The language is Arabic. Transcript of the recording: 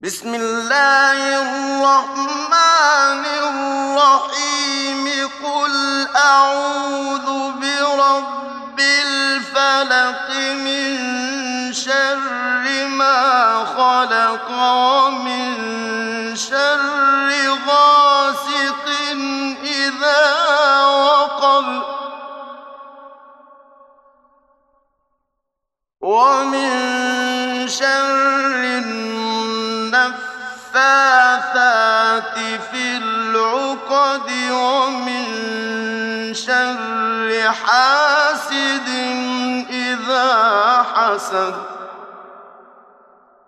بسم الله الرحمن الرحيم قل أعوذ برب الفلق من شر ما خلق ومن شر غاسق إذا وقب ومن شر النفاثات في العقد ومن شر حاسد إذا حسد